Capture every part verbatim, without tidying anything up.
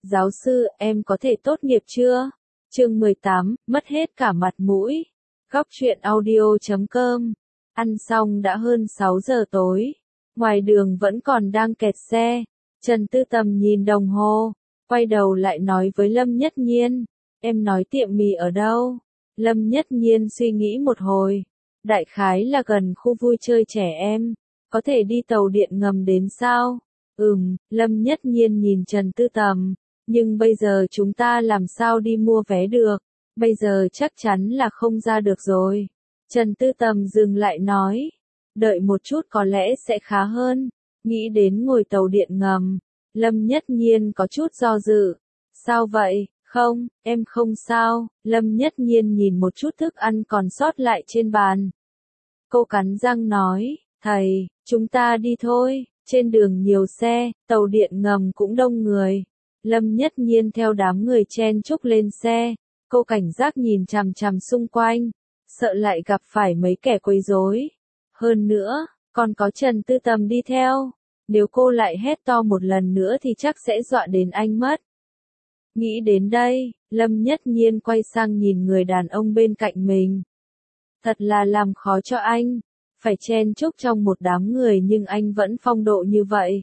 Giáo sư, em có thể tốt nghiệp chưa? Chương mười tám, mất hết cả mặt mũi. Góc truyện audio chấm com. Ăn xong đã hơn sáu giờ tối. Ngoài đường vẫn còn đang kẹt xe. Trần Tư Tầm nhìn đồng hồ, quay đầu lại nói với Lâm Nhất Nhiên, em nói tiệm mì ở đâu? Lâm Nhất Nhiên suy nghĩ một hồi. Đại khái là gần khu vui chơi trẻ em. Có thể đi tàu điện ngầm đến sao? Ừm, Lâm Nhất Nhiên nhìn Trần Tư Tầm. Nhưng bây giờ chúng ta làm sao đi mua vé được? Bây giờ chắc chắn là không ra được rồi. Trần Tư Tầm dừng lại nói. Đợi một chút có lẽ sẽ khá hơn. Nghĩ đến ngồi tàu điện ngầm. Lâm Nhất Nhiên có chút do dự. Sao vậy? Không, em không sao. Lâm Nhất Nhiên nhìn một chút thức ăn còn sót lại trên bàn. Cô cắn răng nói. Thầy, chúng ta đi thôi. Trên đường nhiều xe, tàu điện ngầm cũng đông người. Lâm Nhất Nhiên theo đám người chen chúc lên xe. Cô cảnh giác nhìn chằm chằm xung quanh. Sợ lại gặp phải mấy kẻ quấy rối. Hơn nữa, còn có Trần Tư Tầm đi theo. Nếu cô lại hét to một lần nữa thì chắc sẽ dọa đến anh mất. Nghĩ đến đây, Lâm Nhất Nhiên quay sang nhìn người đàn ông bên cạnh mình. Thật là làm khó cho anh. Phải chen chúc trong một đám người nhưng anh vẫn phong độ như vậy.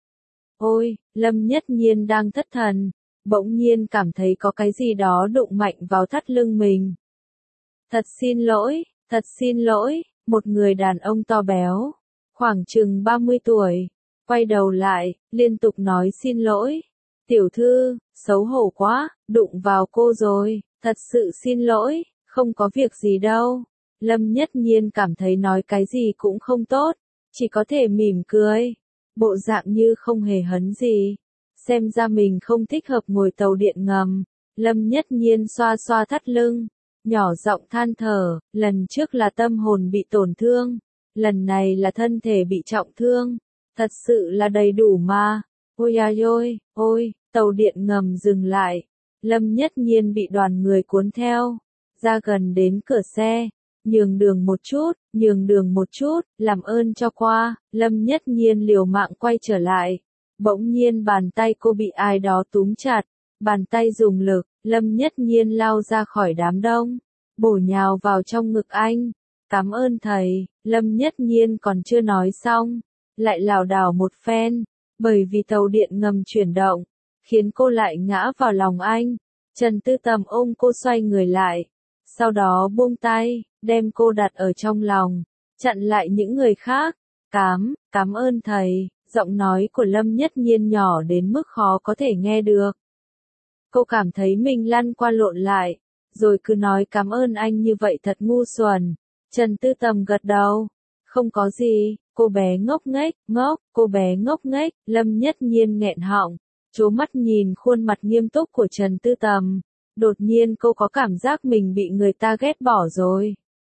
Ôi, Lâm Nhất Nhiên đang thất thần. Bỗng nhiên cảm thấy có cái gì đó đụng mạnh vào thắt lưng mình. Thật xin lỗi, thật xin lỗi, một người đàn ông to béo, khoảng chừng ba mươi tuổi, quay đầu lại, liên tục nói xin lỗi. Tiểu thư, xấu hổ quá, đụng vào cô rồi, thật sự xin lỗi, không có việc gì đâu. Lâm Nhất Nhiên cảm thấy nói cái gì cũng không tốt, chỉ có thể mỉm cười, bộ dạng như không hề hấn gì. Xem ra mình không thích hợp ngồi tàu điện ngầm. Lâm Nhất Nhiên xoa xoa thắt lưng, nhỏ giọng than thở, lần trước là tâm hồn bị tổn thương, lần này là thân thể bị trọng thương, thật sự là đầy đủ mà. Ôi à ôi, ôi, tàu điện ngầm dừng lại, Lâm Nhất Nhiên bị đoàn người cuốn theo, ra gần đến cửa xe, nhường đường một chút, nhường đường một chút, làm ơn cho qua. Lâm Nhất Nhiên liều mạng quay trở lại, bỗng nhiên bàn tay cô bị ai đó túm chặt, bàn tay dùng lực. Lâm Nhất Nhiên lao ra khỏi đám đông, bổ nhào vào trong ngực anh. Cảm ơn thầy. Lâm Nhất Nhiên còn chưa nói xong, lại lảo đảo một phen, bởi vì tàu điện ngầm chuyển động, khiến cô lại ngã vào lòng anh. Trần Tư Tầm ôm cô xoay người lại, sau đó buông tay, đem cô đặt ở trong lòng, chặn lại những người khác. Cám, cảm ơn thầy. Giọng nói của Lâm Nhất Nhiên nhỏ đến mức khó có thể nghe được. Cô cảm thấy mình lăn qua lộn lại, rồi cứ nói cảm ơn anh như vậy thật ngu xuẩn. Trần Tư Tầm gật đầu. Không có gì, cô bé ngốc nghếch, ngốc, cô bé ngốc nghếch. Lâm Nhất Nhiên nghẹn họng, trố mắt nhìn khuôn mặt nghiêm túc của Trần Tư Tầm. Đột nhiên cô có cảm giác mình bị người ta ghét bỏ rồi.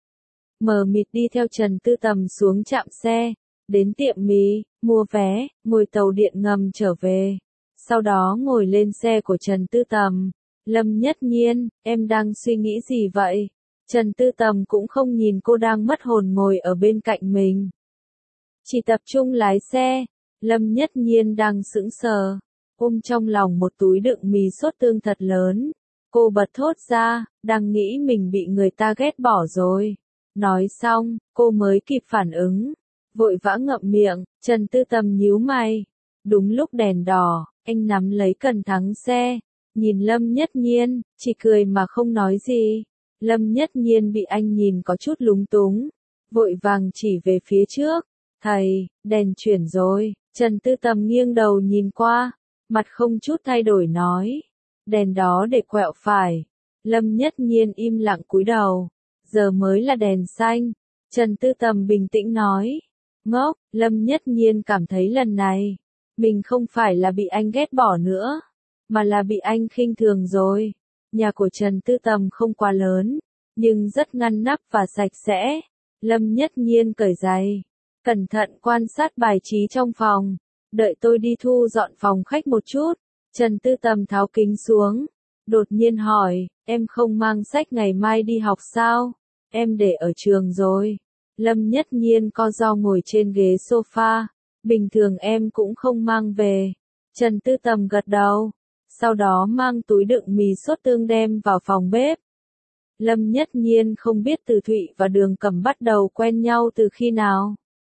Mờ mịt đi theo Trần Tư Tầm xuống trạm xe, đến tiệm mì, mua vé, ngồi tàu điện ngầm trở về. Sau đó ngồi lên xe của Trần Tư Tầm. Lâm Nhất Nhiên, em đang suy nghĩ gì vậy? Trần Tư Tầm cũng không nhìn cô đang mất hồn ngồi ở bên cạnh mình. Chỉ tập trung lái xe. Lâm Nhất Nhiên đang sững sờ, ôm trong lòng một túi đựng mì sốt tương thật lớn. Cô bật thốt ra, đang nghĩ mình bị người ta ghét bỏ rồi. Nói xong, cô mới kịp phản ứng. Vội vã ngậm miệng, Trần Tư Tầm nhíu mày. Đúng lúc đèn đỏ, anh nắm lấy cần thắng xe, nhìn Lâm Nhất Nhiên, chỉ cười mà không nói gì. Lâm Nhất Nhiên bị anh nhìn có chút lúng túng, vội vàng chỉ về phía trước. Thầy, đèn chuyển rồi. Trần Tư Tầm nghiêng đầu nhìn qua, mặt không chút thay đổi nói. Đèn đó để quẹo phải. Lâm Nhất Nhiên im lặng cúi đầu. Giờ mới là đèn xanh. Trần Tư Tầm bình tĩnh nói. Ngốc, Lâm Nhất Nhiên cảm thấy lần này, mình không phải là bị anh ghét bỏ nữa, mà là bị anh khinh thường rồi. Nhà của Trần Tư Tầm không quá lớn, nhưng rất ngăn nắp và sạch sẽ. Lâm Nhất Nhiên cởi giày, cẩn thận quan sát bài trí trong phòng. Đợi tôi đi thu dọn phòng khách một chút. Trần Tư Tầm tháo kính xuống, đột nhiên hỏi, em không mang sách ngày mai đi học sao? Em để ở trường rồi. Lâm Nhất Nhiên co ro ngồi trên ghế sofa. Bình thường em cũng không mang về. Trần Tư Tầm gật đầu. sau đó mang túi đựng mì sốt tương đem vào phòng bếp. Lâm Nhất Nhiên không biết Từ Thụy và Đường Cẩm bắt đầu quen nhau từ khi nào.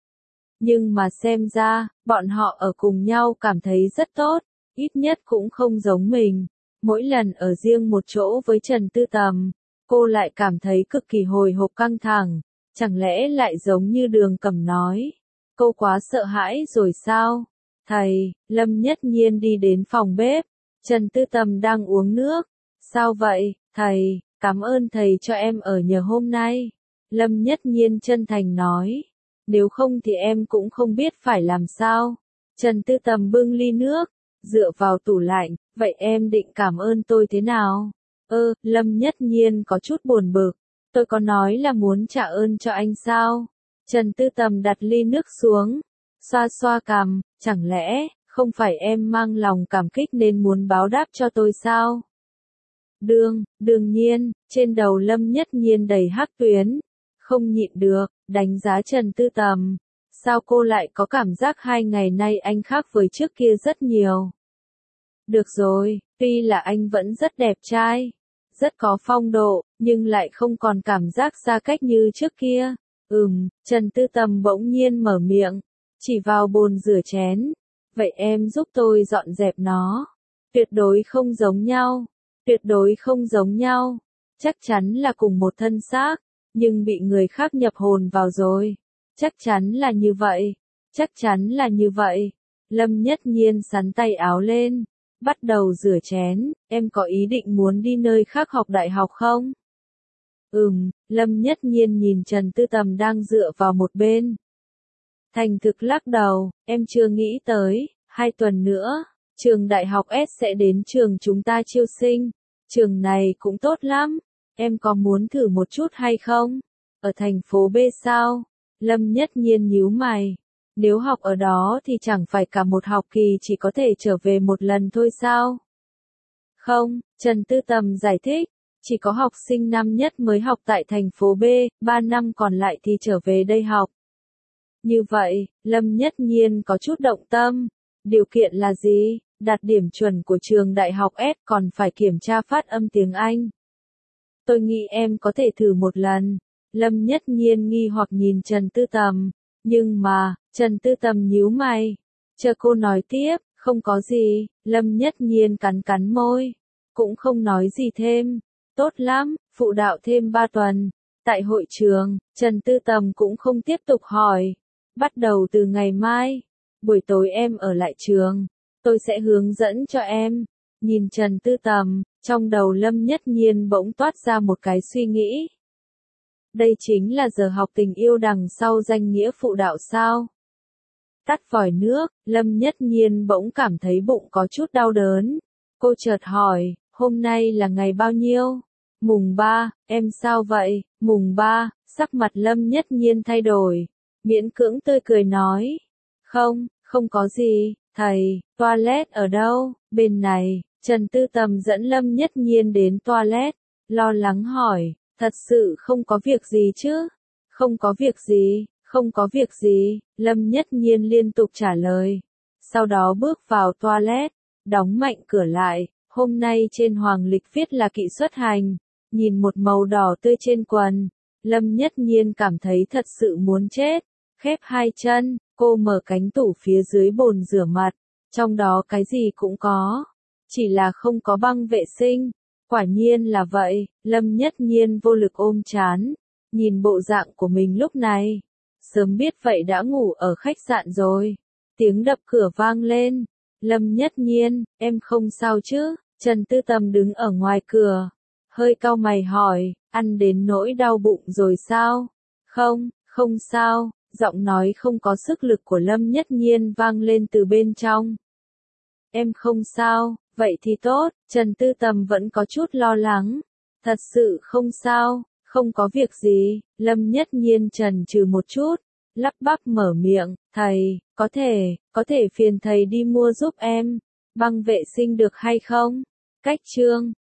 Nhưng mà xem ra, bọn họ ở cùng nhau cảm thấy rất tốt, ít nhất cũng không giống mình. Mỗi lần ở riêng một chỗ với Trần Tư Tầm, cô lại cảm thấy cực kỳ hồi hộp căng thẳng, chẳng lẽ lại giống như Đường Cẩm nói. Cô quá sợ hãi rồi sao? Thầy, Lâm Nhất Nhiên đi đến phòng bếp, Trần Tư Tầm đang uống nước. Sao vậy, thầy, cảm ơn thầy cho em ở nhờ hôm nay. Lâm Nhất Nhiên chân thành nói, nếu không thì em cũng không biết phải làm sao. Trần Tư Tầm bưng ly nước, dựa vào tủ lạnh, vậy em định cảm ơn tôi thế nào? Ơ, Lâm Nhất Nhiên có chút buồn bực, tôi có nói là muốn trả ơn cho anh sao? Trần Tư Tầm đặt ly nước xuống, xoa xoa cằm, chẳng lẽ, không phải em mang lòng cảm kích nên muốn báo đáp cho tôi sao? Đương, đương nhiên, trên đầu Lâm Nhất Nhiên đầy hắc tuyến, không nhịn được, đánh giá Trần Tư Tầm. Sao cô lại có cảm giác hai ngày nay anh khác với trước kia rất nhiều? Được rồi, tuy là anh vẫn rất đẹp trai, rất có phong độ, nhưng lại không còn cảm giác xa cách như trước kia. Ừm, Trần Tư Tầm bỗng nhiên mở miệng, chỉ vào bồn rửa chén. Vậy em giúp tôi dọn dẹp nó. Tuyệt đối không giống nhau. Tuyệt đối không giống nhau. Chắc chắn là cùng một thân xác, nhưng bị người khác nhập hồn vào rồi. Chắc chắn là như vậy. Chắc chắn là như vậy. Lâm Nhất Nhiên sắn tay áo lên, bắt đầu rửa chén. Em có ý định muốn đi nơi khác học đại học không? Ừm, Lâm Nhất Nhiên nhìn Trần Tư Tầm đang dựa vào một bên. Thành thực lắc đầu, em chưa nghĩ tới, hai tuần nữa, trường đại học S sẽ đến trường chúng ta chiêu sinh. Trường này cũng tốt lắm, em có muốn thử một chút hay không? Ở thành phố B sao? Lâm Nhất Nhiên nhíu mày. Nếu học ở đó thì chẳng phải cả một học kỳ chỉ có thể trở về một lần thôi sao? Không, Trần Tư Tầm giải thích, chỉ có học sinh năm nhất mới học tại thành phố B, ba năm còn lại thì trở về đây học. Như vậy, Lâm Nhất Nhiên có chút động tâm. Điều kiện là gì? Đạt điểm chuẩn của trường đại học S còn phải kiểm tra phát âm tiếng Anh. Tôi nghĩ em có thể thử một lần. Lâm Nhất Nhiên nghi hoặc nhìn Trần Tư Tầm. Nhưng mà, Trần Tư Tầm nhíu mày. Chờ cô nói tiếp, không có gì. Lâm Nhất Nhiên cắn cắn môi. Cũng không nói gì thêm. Tốt lắm, phụ đạo thêm ba tuần. Tại hội trường, Trần Tư Tầm cũng không tiếp tục hỏi. Bắt đầu từ ngày mai, buổi tối em ở lại trường, tôi sẽ hướng dẫn cho em. Nhìn Trần Tư Tầm, trong đầu Lâm Nhất Nhiên bỗng toát ra một cái suy nghĩ. Đây chính là giờ học tình yêu đằng sau danh nghĩa phụ đạo sao? Tắt vòi nước, Lâm Nhất Nhiên bỗng cảm thấy bụng có chút đau đớn. Cô chợt hỏi, hôm nay là ngày bao nhiêu? Mùng ba, em sao vậy? Mùng ba, sắc mặt Lâm Nhất Nhiên thay đổi. Miễn cưỡng tươi cười nói. Không, không có gì, thầy, toilet ở đâu? Bên này, Trần Tư Tầm dẫn Lâm Nhất Nhiên đến toilet, lo lắng hỏi, thật sự không có việc gì chứ? Không có việc gì, không có việc gì, Lâm Nhất Nhiên liên tục trả lời. Sau đó bước vào toilet, đóng mạnh cửa lại, hôm nay trên hoàng lịch viết là kỵ xuất hành, nhìn một màu đỏ tươi trên quần, Lâm Nhất Nhiên cảm thấy thật sự muốn chết. Khép hai chân, cô mở cánh tủ phía dưới bồn rửa mặt, trong đó cái gì cũng có, chỉ là không có băng vệ sinh. Quả nhiên là vậy, Lâm Nhất Nhiên vô lực ôm trán, nhìn bộ dạng của mình lúc này. Sớm biết vậy đã ngủ ở khách sạn rồi. Tiếng đập cửa vang lên. Lâm Nhất Nhiên, em không sao chứ? Trần Tư Tầm đứng ở ngoài cửa, hơi cau mày hỏi, ăn đến nỗi đau bụng rồi sao? Không, không sao. Giọng nói không có sức lực của Lâm Nhất Nhiên vang lên từ bên trong. Em không sao, vậy thì tốt, Trần Tư Tầm vẫn có chút lo lắng. Thật sự không sao, không có việc gì, Lâm Nhất Nhiên chần chừ một chút, lắp bắp mở miệng, thầy, có thể, có thể phiền thầy đi mua giúp em, băng vệ sinh được hay không? Cách chương